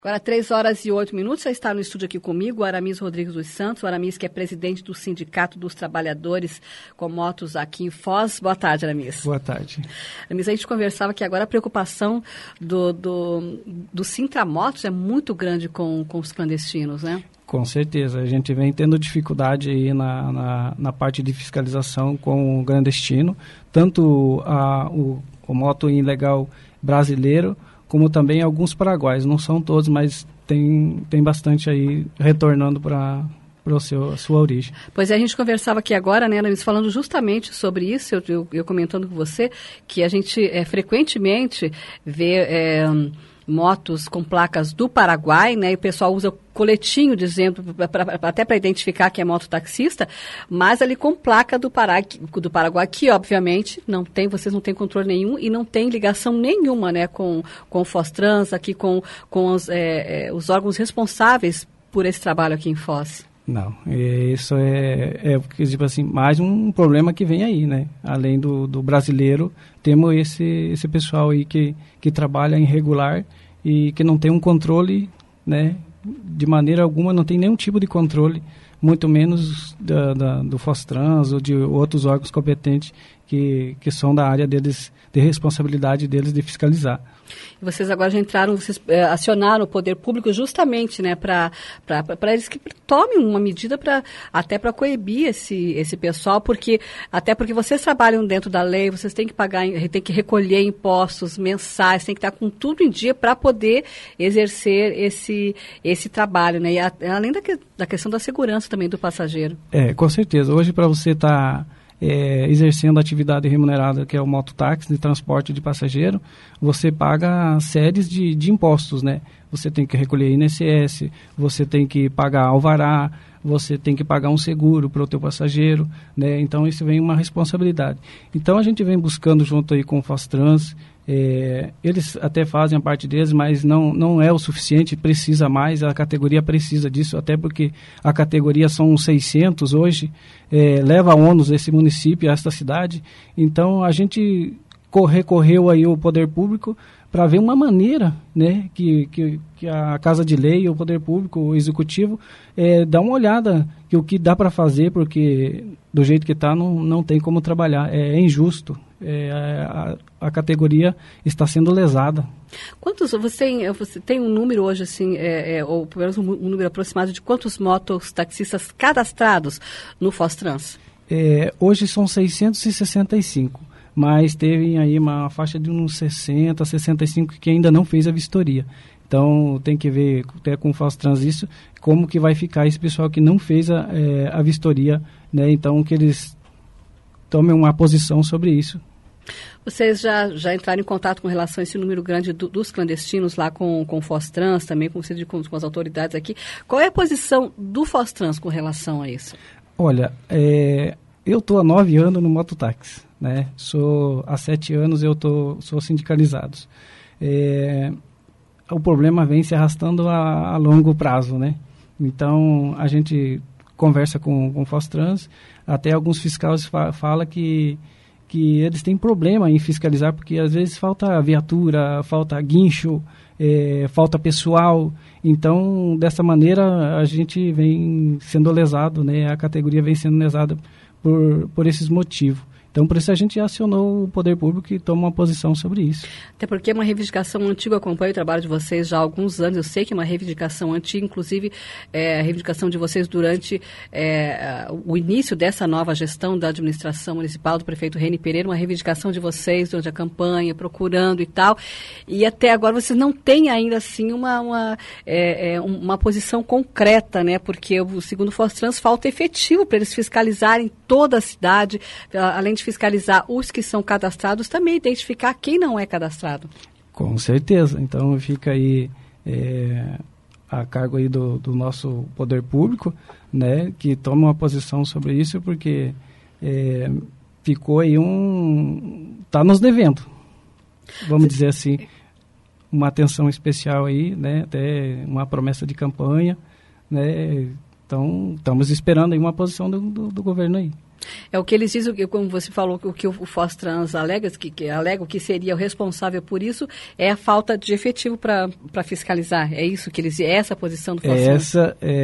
Agora, 3h08, já está no estúdio aqui comigo o Aramis Rodrigues dos Santos, o Aramis que é presidente do Sindicato dos Trabalhadores com Motos aqui em Foz. Boa tarde, Aramis. Boa tarde. Aramis, a gente conversava que agora a preocupação do Sintramotos é muito grande com os clandestinos, né? Com certeza, a gente vem tendo dificuldade aí na parte de fiscalização com o clandestino, tanto o moto ilegal brasileiro, como também alguns paraguaios. Não são todos, mas tem bastante aí retornando para a sua origem. Pois é, a gente conversava aqui agora, né, Aramis, falando justamente sobre isso, eu comentando com você, que a gente frequentemente vê motos com placas do Paraguai, né, e o pessoal usa coletinho dizendo, até para identificar que é mototaxista, mas ali com placa do Paraguai, que obviamente vocês não têm controle nenhum e não tem ligação nenhuma, né, com o Fostrans, aqui com os órgãos responsáveis por esse trabalho aqui em Foz. Não, isso tipo assim, mais um problema que vem aí, né? Além do brasileiro, temos esse pessoal aí que trabalha irregular e que não tem um controle, né? De maneira alguma, não tem nenhum tipo de controle, muito menos do Fostrans ou de outros órgãos competentes que são da área deles, de responsabilidade deles de fiscalizar. E vocês agora já entraram, vocês acionaram o poder público justamente, né, para eles que tomem uma medida até para coibir esse pessoal, porque vocês trabalham dentro da lei, vocês têm que pagar, têm que recolher impostos mensais, têm que estar com tudo em dia para poder exercer esse trabalho, né, e além da questão da segurança também do passageiro. Com certeza. Hoje, para você estar exercendo a atividade remunerada, que é o mototáxi de transporte de passageiro, você paga séries de impostos, né? Você tem que recolher INSS, você tem que pagar alvará, você tem que pagar um seguro para o teu passageiro, né? Então, isso vem uma responsabilidade. Então, a gente vem buscando junto aí com o Fostrans, eles até fazem a parte deles, mas não é o suficiente, precisa mais, a categoria precisa disso, até porque a categoria são 600 hoje, leva ônus esse município, esta cidade. Então a gente recorreu aí ao poder público para ver uma maneira, né, que a Casa de Lei, o poder público, o executivo, dá uma olhada que o que dá para fazer, porque do jeito que está não tem como trabalhar, é injusto. A categoria está sendo lesada. Quantos, você tem um número hoje, assim, ou pelo menos um número aproximado de quantos mototaxistas cadastrados no Fostrans? Hoje são 665, mas teve aí uma faixa de uns 60, 65 que ainda não fez a vistoria. Então, tem que ver até com o Fostrans isso, como que vai ficar esse pessoal que não fez a vistoria, né? Então, que eles tomem uma posição sobre isso. Vocês já entraram em contato com relação a esse número grande dos clandestinos lá com o Fostrans, também com as autoridades aqui. Qual é a posição do Fostrans com relação a isso? Olha, eu estou há 9 anos no mototáxi, né? Há 7 anos sou sindicalizado. O problema vem se arrastando a longo prazo, né? Então, a gente conversa com o Fostrans, até alguns fiscais falam que eles têm problema em fiscalizar, porque às vezes falta viatura, falta guincho, falta pessoal. Então, dessa maneira, a gente vem sendo lesado, né? A categoria vem sendo lesada por esses motivos. Então, por isso a gente acionou o poder público e toma uma posição sobre isso. Até porque é uma reivindicação antiga, eu acompanho o trabalho de vocês já há alguns anos, eu sei que é uma reivindicação antiga, inclusive a reivindicação de vocês durante o início dessa nova gestão da administração municipal do prefeito Reni Pereira, uma reivindicação de vocês durante a campanha, procurando e tal, e até agora vocês não têm ainda assim uma posição concreta, né? Porque segundo o Fostrans falta efetivo para eles fiscalizarem toda a cidade, além de fiscalizar os que são cadastrados, também identificar quem não é cadastrado. Com certeza. Então fica aí a cargo aí do nosso poder público, né, que toma uma posição sobre isso, porque ficou aí está nos devendo, vamos dizer assim, uma atenção especial aí, né, até uma promessa de campanha, né. Então estamos esperando aí uma posição do governo aí. É o que eles dizem, como você falou, o que o Fostrans alega, que seria o responsável por isso, é a falta de efetivo para fiscalizar. É isso que eles dizem, essa a posição do Fostrans?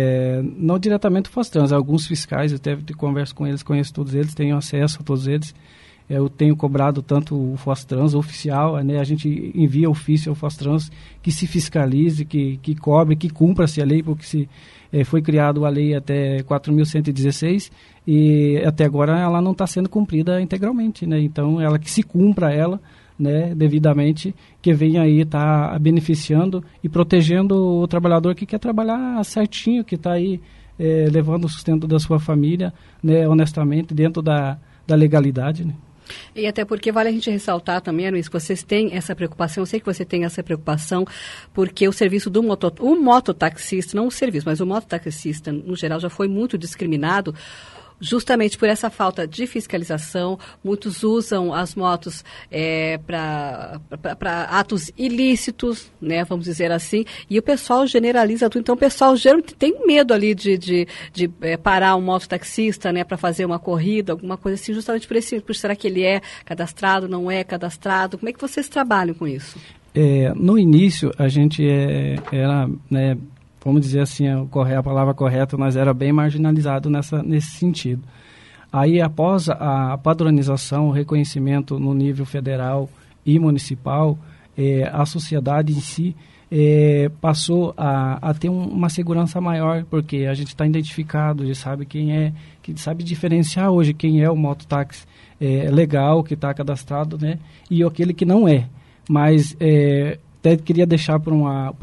Não diretamente o Fostrans, alguns fiscais, eu até converso com eles, conheço todos eles, tenho acesso a todos eles. Eu tenho cobrado tanto o Fostrans oficial, né, a gente envia ofício ao Fostrans que se fiscalize, que cobre, que cumpra-se a lei, porque foi criada a lei até 4.116 e até agora ela não está sendo cumprida integralmente, né? Então, ela que se cumpra ela, né, devidamente, que venha aí estar beneficiando e protegendo o trabalhador que quer trabalhar certinho, que está aí levando o sustento da sua família, né, honestamente, dentro da legalidade, né? E até porque vale a gente ressaltar também, Luiz, que vocês têm essa preocupação, eu sei que você tem essa preocupação, porque o serviço do mototaxista, não o serviço, mas o mototaxista, no geral, já foi muito discriminado, justamente por essa falta de fiscalização. Muitos usam as motos para atos ilícitos, né, vamos dizer assim, e o pessoal generaliza tudo. Então, o pessoal geralmente tem medo ali de parar um mototaxista, né, para fazer uma corrida, alguma coisa assim, justamente por será que ele é cadastrado, não é cadastrado? Como é que vocês trabalham com isso? No início, a gente era, né, vamos dizer assim, a palavra correta, mas era bem marginalizado nesse sentido. Aí, após a padronização, o reconhecimento no nível federal e municipal, a sociedade em si passou a ter uma segurança maior, porque a gente está identificado, já sabe quem é, que sabe diferenciar hoje quem é o mototáxi legal, que está cadastrado, né, e aquele que não é. Mas até queria deixar para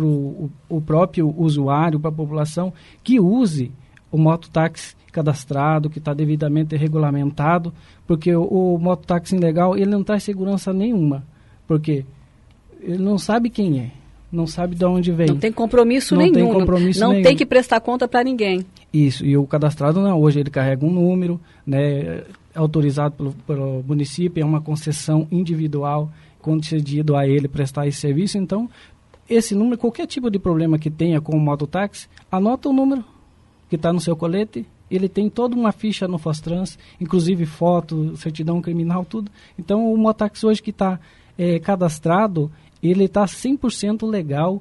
o próprio usuário, para a população, que use o mototáxi cadastrado, que está devidamente regulamentado, porque o mototáxi ilegal, ele não traz segurança nenhuma, porque ele não sabe quem é, não sabe de onde vem. Não tem compromisso nenhum, não tem que prestar conta para ninguém. Isso, e o cadastrado não, hoje ele carrega um número, né, autorizado pelo município, é uma concessão individual, concedido a ele prestar esse serviço. Então, esse número, qualquer tipo de problema que tenha com o mototáxi, anota o número que está no seu colete, ele tem toda uma ficha no Fostrans, inclusive foto, certidão criminal, tudo. Então, o mototáxi hoje que está cadastrado, ele está 100% legal.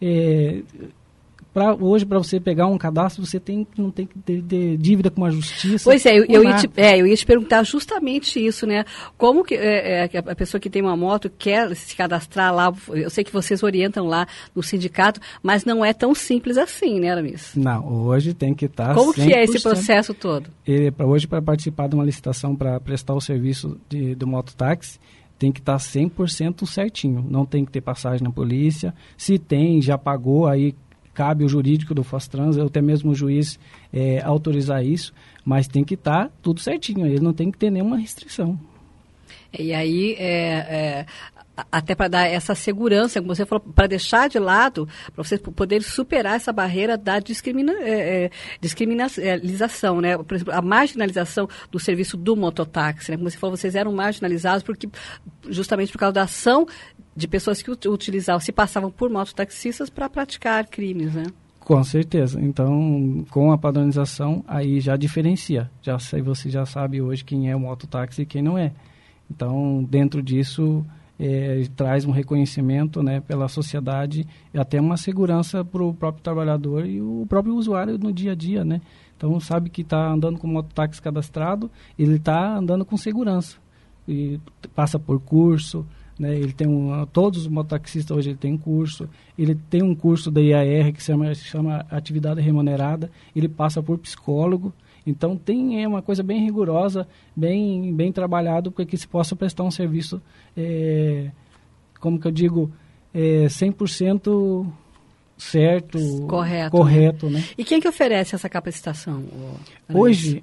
Hoje, para você pegar um cadastro, você não tem que ter dívida com a justiça. Pois é, eu ia te perguntar justamente isso, né? Como que a pessoa que tem uma moto quer se cadastrar lá, eu sei que vocês orientam lá no sindicato, mas não é tão simples assim, né, Aramis? Não, hoje tem que estar 100%. Como que é esse processo todo? Hoje, para participar de uma licitação para prestar o serviço do mototáxi, tem que estar 100% certinho. Não tem que ter passagem na polícia. Se tem, já pagou, aí cabe o jurídico do Fostrans, ou até mesmo o juiz autorizar isso, mas tem que estar tudo certinho, ele não tem que ter nenhuma restrição. E aí, até para dar essa segurança, como você falou, para deixar de lado, para vocês poderem superar essa barreira da descriminalização, né? Por exemplo, a marginalização do serviço do mototáxi, né? Como você falou, vocês eram marginalizados justamente por causa da ação de pessoas que utilizavam, se passavam por mototaxistas para praticar crimes, né? Com certeza. Então, com a padronização, aí já diferencia. Você já sabe hoje quem é o mototáxi e quem não é. Então, dentro disso, traz um reconhecimento, né, pela sociedade e até uma segurança para o próprio trabalhador e o próprio usuário no dia a dia, né? Então, sabe que está andando com o mototáxi cadastrado, ele está andando com segurança. E passa por curso, né? Ele tem todos os mototaxistas hoje tem curso, ele tem um curso da IAR que se chama atividade remunerada, ele passa por psicólogo, então é uma coisa bem rigorosa, bem trabalhado para que se possa prestar um serviço, como que eu digo, 100% certo, correto, né? E quem que oferece essa capacitação? Hoje,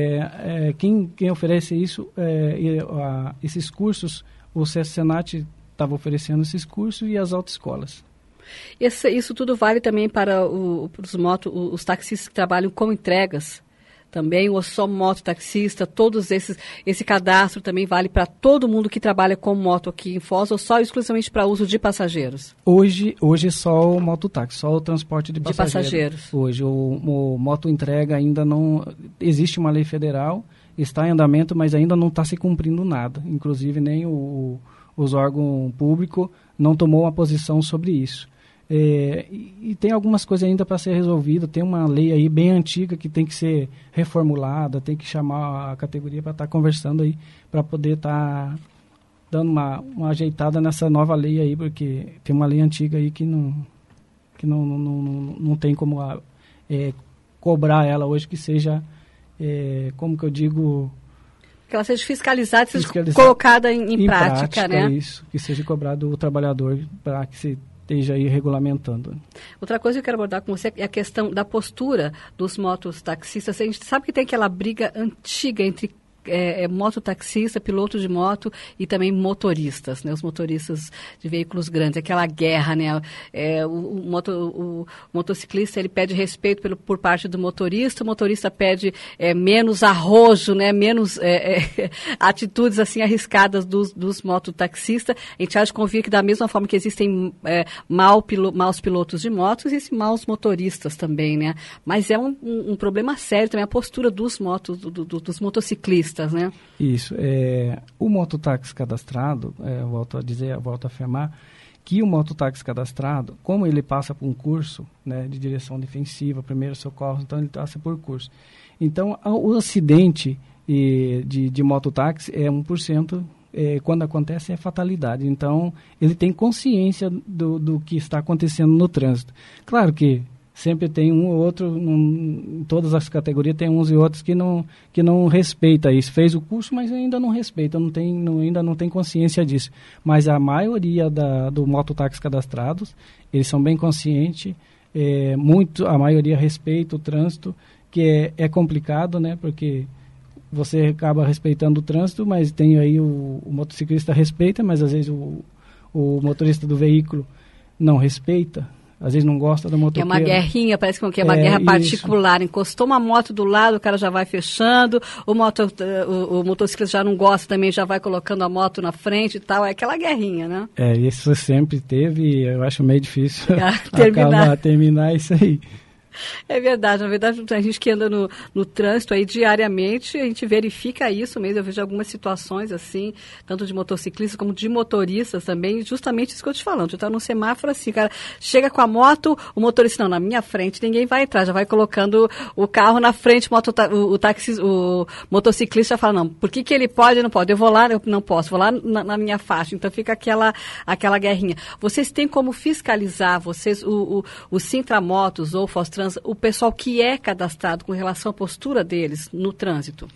quem oferece isso, esses cursos, o Senat estava oferecendo esses cursos e as autoescolas. Isso tudo vale também para os taxistas que trabalham com entregas também, ou só mototaxista, todos esse cadastro também vale para todo mundo que trabalha com moto aqui em Foz, ou só exclusivamente para uso de passageiros? Hoje só o mototáxi, só o transporte de passageiros. Hoje o moto entrega ainda não... Existe uma lei federal, está em andamento, mas ainda não está se cumprindo nada. Inclusive nem os órgãos públicos não tomou uma posição sobre isso. E tem algumas coisas ainda para ser resolvidas. Tem uma lei aí bem antiga que tem que ser reformulada, tem que chamar a categoria para estar conversando aí, para poder estar dando uma ajeitada nessa nova lei aí, porque tem uma lei antiga aí que não tem como cobrar ela hoje, que seja, como que eu digo... Que ela seja fiscalizada, seja colocada em prática, né? Isso, que seja cobrado o trabalhador para que se esteja aí regulamentando. Outra coisa que eu quero abordar com você é a questão da postura dos mototaxistas. A gente sabe que tem aquela briga antiga entre mototaxista, piloto de moto e também motoristas, né? Os motoristas de veículos grandes, aquela guerra, né? O motociclista, ele pede respeito por parte do motorista, o motorista pede menos arrojo, né? Menos atitudes assim arriscadas dos mototaxistas. A gente acha de convir que da mesma forma que existem maus pilotos de motos, existem maus motoristas também, né? Mas é um problema sério também a postura dos motociclistas. Né? Isso. O mototáxi cadastrado, volto a afirmar, que o mototáxi cadastrado, como ele passa por um curso, né, de direção defensiva, primeiros socorros, então ele passa por curso. Então, o acidente de mototáxi é 1%, quando acontece é fatalidade. Então, ele tem consciência do que está acontecendo no trânsito. Claro que sempre tem um ou outro, em todas as categorias tem uns e outros que não respeita isso. Fez o curso, mas ainda não respeita, ainda não tem consciência disso. Mas a maioria do mototáxi cadastrados, eles são bem conscientes, a maioria respeita o trânsito, que é complicado, né? Porque você acaba respeitando o trânsito, mas tem aí o motociclista respeita, mas às vezes o motorista do veículo não respeita. Às vezes não gosta da motoqueira. É uma guerrinha, parece que é uma guerra particular. Encostou uma moto do lado, o cara já vai fechando, o motociclista já não gosta também, já vai colocando a moto na frente e tal. É aquela guerrinha, né? Isso sempre teve e eu acho meio difícil terminar isso aí. É verdade, na verdade a gente que anda no trânsito aí diariamente, a gente verifica isso mesmo, eu vejo algumas situações assim, tanto de motociclistas como de motoristas também, justamente isso que eu te falando, você tá num semáforo assim, cara, chega com a moto, o motorista, não, na minha frente ninguém vai entrar, já vai colocando o carro na frente, o motociclista já fala, não, por que ele pode e não pode? Eu vou lá, eu não posso, vou lá na minha faixa, então fica aquela guerrinha. Vocês têm como fiscalizar, o Sintramotos ou o Fostrans, o pessoal que é cadastrado com relação à postura deles no trânsito?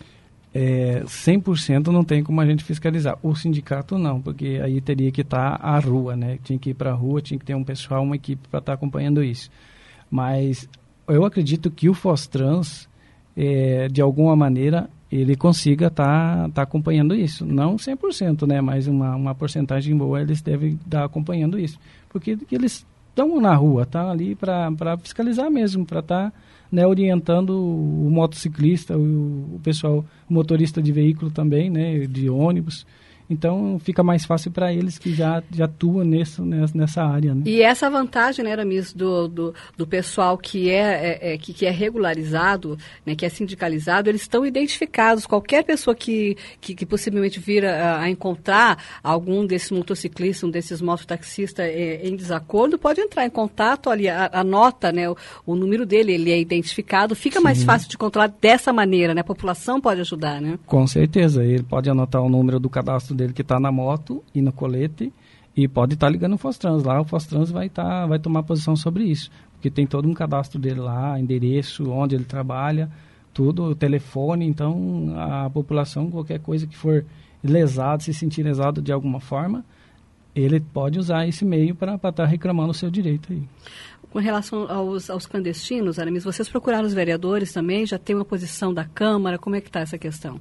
100% não tem como a gente fiscalizar. O sindicato não, porque aí teria que estar à rua, né? Tinha que ir para a rua, tinha que ter um pessoal, uma equipe para estar acompanhando isso. Mas eu acredito que o Fostrans, de alguma maneira, ele consiga estar acompanhando isso. Não 100%, né? Mas uma porcentagem boa eles devem estar acompanhando isso. Porque eles estão na rua, estão ali para fiscalizar mesmo, para estar, né, orientando o motociclista, o pessoal, o motorista de veículo também, né, de ônibus. Então, fica mais fácil para eles que já atuam nessa área. Né? E essa vantagem, né, Aramis, do pessoal que é regularizado, né, que é sindicalizado, eles estão identificados. Qualquer pessoa que possivelmente vir a encontrar algum desses motociclistas, um desses mototaxistas em desacordo, pode entrar em contato, ali, anota, né, o número dele, ele é identificado, fica Sim. mais fácil de controlar dessa maneira, né? A população pode ajudar, né? Com certeza, ele pode anotar o número do cadastro dele que está na moto e no colete e pode estar ligando o Fostrans lá, o Fostrans vai tomar posição sobre isso, porque tem todo um cadastro dele lá, endereço, onde ele trabalha, tudo, o telefone, então a população, qualquer coisa que for lesado, se sentir lesado de alguma forma, ele pode usar esse meio para estar reclamando o seu direito aí. Com relação aos clandestinos, Aramis, vocês procuraram os vereadores também? Já tem uma posição da Câmara? Como é que está essa questão?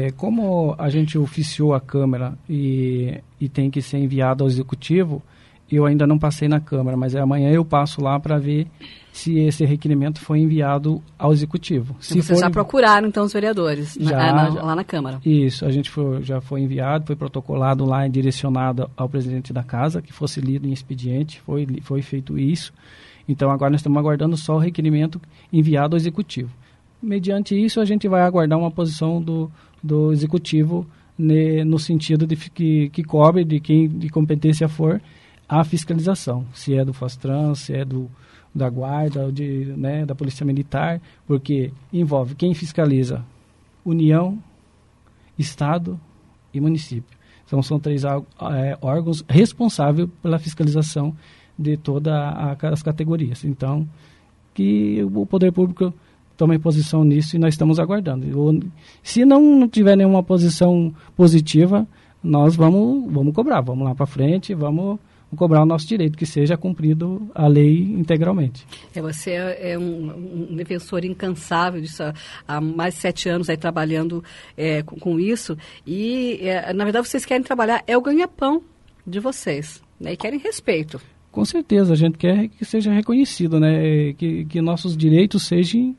Como a gente oficiou a Câmara e tem que ser enviado ao Executivo, eu ainda não passei na Câmara, mas amanhã eu passo lá para ver se esse requerimento foi enviado ao Executivo. Vocês já procuraram, então, os vereadores lá na Câmara? Isso, a gente já foi enviado, foi protocolado lá e direcionado ao presidente da Casa, que fosse lido em expediente, foi feito isso. Então, agora nós estamos aguardando só o requerimento enviado ao Executivo. Mediante isso, a gente vai aguardar uma posição do Executivo no sentido de que cobre, de quem de competência for, a fiscalização. Se é do Fostrans, se é da Guarda, da Polícia Militar, porque envolve quem fiscaliza: União, Estado e município. Então, são 3 órgãos responsáveis pela fiscalização de todas as categorias. Então, que o Poder Público tome posição nisso e nós estamos aguardando. Se não tiver nenhuma posição positiva, nós vamos cobrar, vamos lá para frente, vamos cobrar o nosso direito, que seja cumprido a lei integralmente. Você é um defensor incansável disso, há mais de 7 anos aí trabalhando com isso, e na verdade vocês querem trabalhar, é o ganha-pão de vocês, né, e querem respeito. Com certeza, a gente quer que seja reconhecido, né, que nossos direitos sejam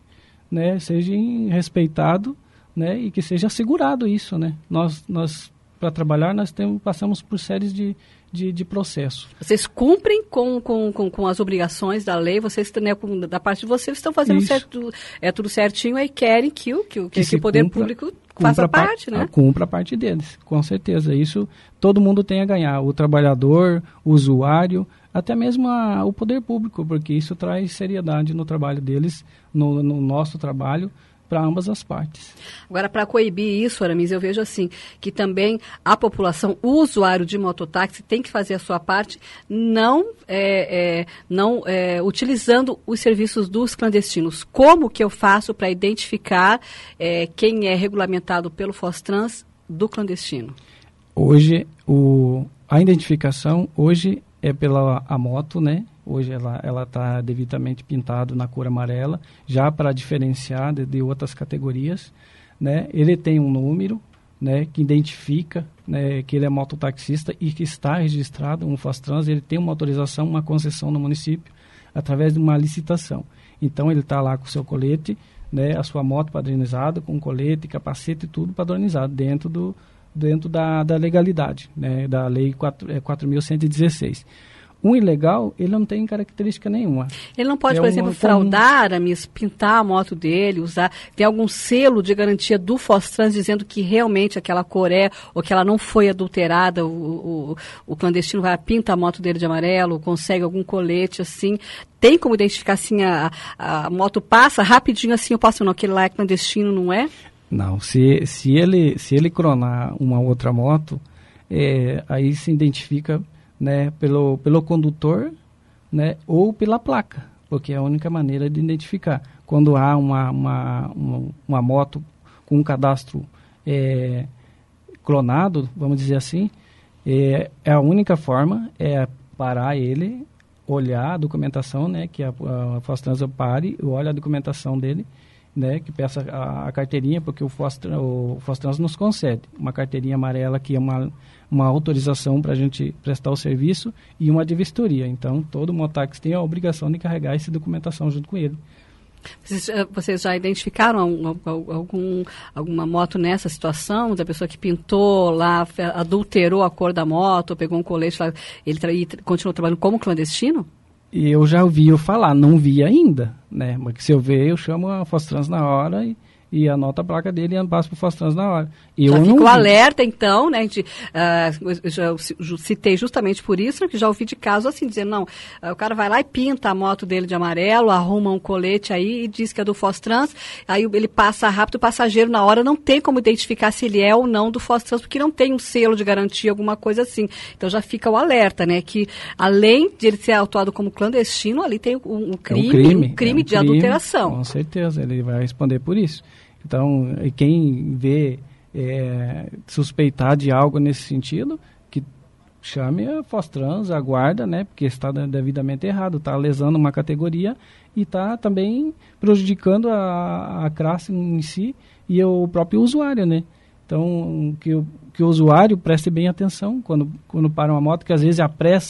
respeitados, né, e que seja assegurado isso, né. Nós para trabalhar, passamos por séries de processos. Vocês cumprem com as obrigações da lei, vocês, né, da parte de vocês, estão fazendo tudo certinho e querem que o poder público faça parte, né? Cumpra a parte deles, com certeza. Isso todo mundo tem a ganhar, o trabalhador, o usuário, até mesmo o poder público, porque isso traz seriedade no trabalho deles, no nosso trabalho, para ambas as partes. Agora, para coibir isso, Aramis, eu vejo assim, que também a população, o usuário de mototáxi tem que fazer a sua parte, não utilizando os serviços dos clandestinos. Como que eu faço para identificar quem é regulamentado pelo Fostrans do clandestino? Hoje, a identificação hoje é pela moto, né? Hoje ela está devidamente pintada na cor amarela, já para diferenciar de outras categorias, né? Ele tem um número, né, que identifica, né, que ele é mototaxista e que está registrado no Fostrans. Ele tem uma autorização, uma concessão no município, através de uma licitação. Então, ele está lá com o seu colete, né, a sua moto padronizada, com colete, capacete e tudo padronizado, dentro da legalidade, né, da Lei 4.116. Um ilegal, ele não tem característica nenhuma. Ele não pode, por exemplo, fraudar, pintar a moto dele, tem algum selo de garantia do Fostrans dizendo que realmente aquela cor ou que ela não foi adulterada, o clandestino vai pinta a moto dele de amarelo, consegue algum colete, assim. Tem como identificar, assim, a moto passa rapidinho, assim, eu posso não, aquele lá é clandestino, não é? Não, se ele cronar uma outra moto, aí se identifica, né, pelo condutor, né, ou pela placa, porque é a única maneira de identificar. Quando há uma moto com um cadastro clonado, vamos dizer assim, a única forma é parar ele, olhar a documentação, né, que a Fostrans pare, olha a documentação dele, né, que peça a carteirinha, porque o Fostrans nos concede uma carteirinha amarela, que é uma autorização para a gente prestar o serviço, e uma de vistoria. Então, todo mototáxi tem a obrigação de carregar essa documentação junto com ele. Vocês já identificaram alguma moto nessa situação, da pessoa que pintou lá, adulterou a cor da moto, pegou um colete lá, ele continuou trabalhando como clandestino? Eu já ouvi falar, não vi ainda, né? Mas se eu ver, eu chamo a Fostrans na hora e anoto a placa dele e passo para o Fostrans na hora. Já ficou alerta, então, né? Eu já citei justamente por isso, que já ouvi de caso assim, dizendo, não, o cara vai lá e pinta a moto dele de amarelo, arruma um colete aí e diz que é do Fostrans, aí ele passa rápido, o passageiro na hora não tem como identificar se ele é ou não do Fostrans, porque não tem um selo de garantia, alguma coisa assim. Então já fica o alerta, né? Que além de ele ser autuado como clandestino, ali tem um crime de adulteração. Com certeza, ele vai responder por isso. Então, quem vê suspeitar de algo nesse sentido, que chame a Fostrans, a guarda, né, porque está devidamente errado, está lesando uma categoria e está também prejudicando a classe em si e o próprio usuário, né. Então, que o usuário preste bem atenção quando para uma moto, que às vezes a pressa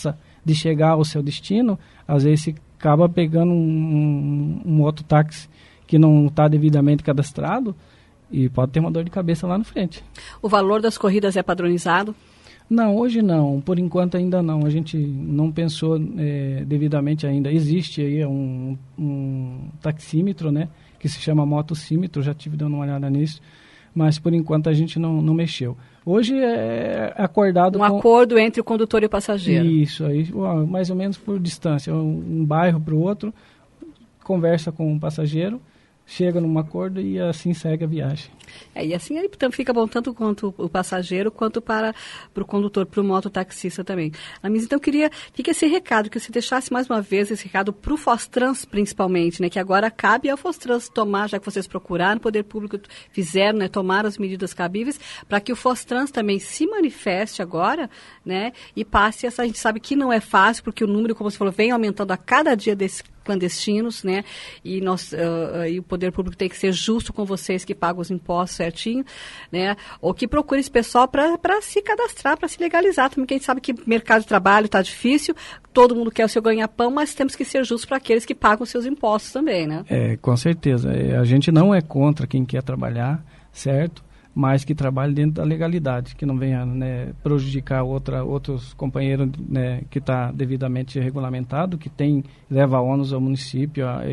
de chegar ao seu destino, às vezes você acaba pegando um mototáxi que não está devidamente cadastrado e pode ter uma dor de cabeça lá na frente. O valor das corridas é padronizado? Não, hoje não. Por enquanto ainda não. A gente não pensou devidamente ainda. Existe aí um taxímetro, né, que se chama motocímetro, já tive dando uma olhada nisso, mas por enquanto a gente não mexeu. Hoje é acordado acordo entre o condutor e o passageiro. Isso, aí, mais ou menos por distância, um bairro para o outro, conversa com o passageiro, chega num acordo e assim segue a viagem. E assim aí fica bom tanto quanto o passageiro, quanto para o condutor, para o mototaxista também. Mas então fica esse recado, que você deixasse mais uma vez esse recado para o Fostrans principalmente, né, que agora cabe ao Fostrans tomar, já que vocês procuraram, o Poder Público fizeram, né, tomar as medidas cabíveis, para que o Fostrans também se manifeste agora, né, e passe essa, a gente sabe que não é fácil, porque o número, como você falou, vem aumentando a cada dia desses clandestinos, né, e o Poder Público tem que ser justo com vocês que pagam os impostos certinho, né, ou que procure esse pessoal para se cadastrar, para se legalizar também, porque a gente sabe que mercado de trabalho está difícil, todo mundo quer o seu ganha-pão, mas temos que ser justos para aqueles que pagam os seus impostos também, né? Com certeza. A gente não é contra quem quer trabalhar, certo? Mas que trabalhe dentro da legalidade, que não venha, né, prejudicar outros companheiros, né, que está devidamente regulamentado, que leva ônus ao município, a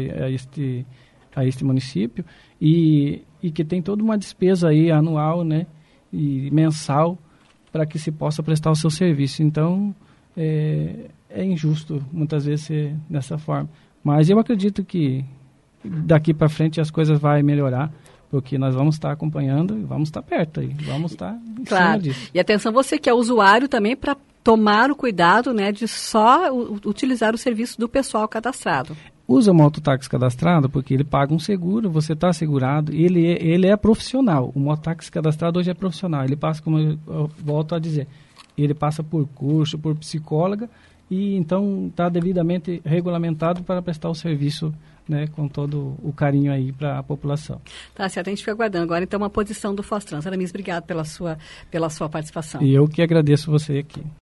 este município, e que tem toda uma despesa aí anual, né, e mensal, para que se possa prestar o seu serviço. Então, é injusto muitas vezes ser dessa forma. Mas eu acredito que daqui para frente as coisas vão melhorar, porque nós vamos estar acompanhando e vamos estar perto aí, vamos estar em cima disso. E atenção, você que é usuário também, para tomar o cuidado, né, de só utilizar o serviço do pessoal cadastrado. Usa o mototáxi cadastrado porque ele paga um seguro, você está assegurado, ele é profissional. O mototáxi cadastrado hoje é profissional, ele passa, como eu volto a dizer, ele passa por curso, por psicóloga, e então está devidamente regulamentado para prestar o serviço, né, com todo o carinho aí para a população. Tá certo, a gente fica aguardando. Agora, então, uma posição do Fostrans. Aramis, obrigado pela sua participação. E eu que agradeço você aqui.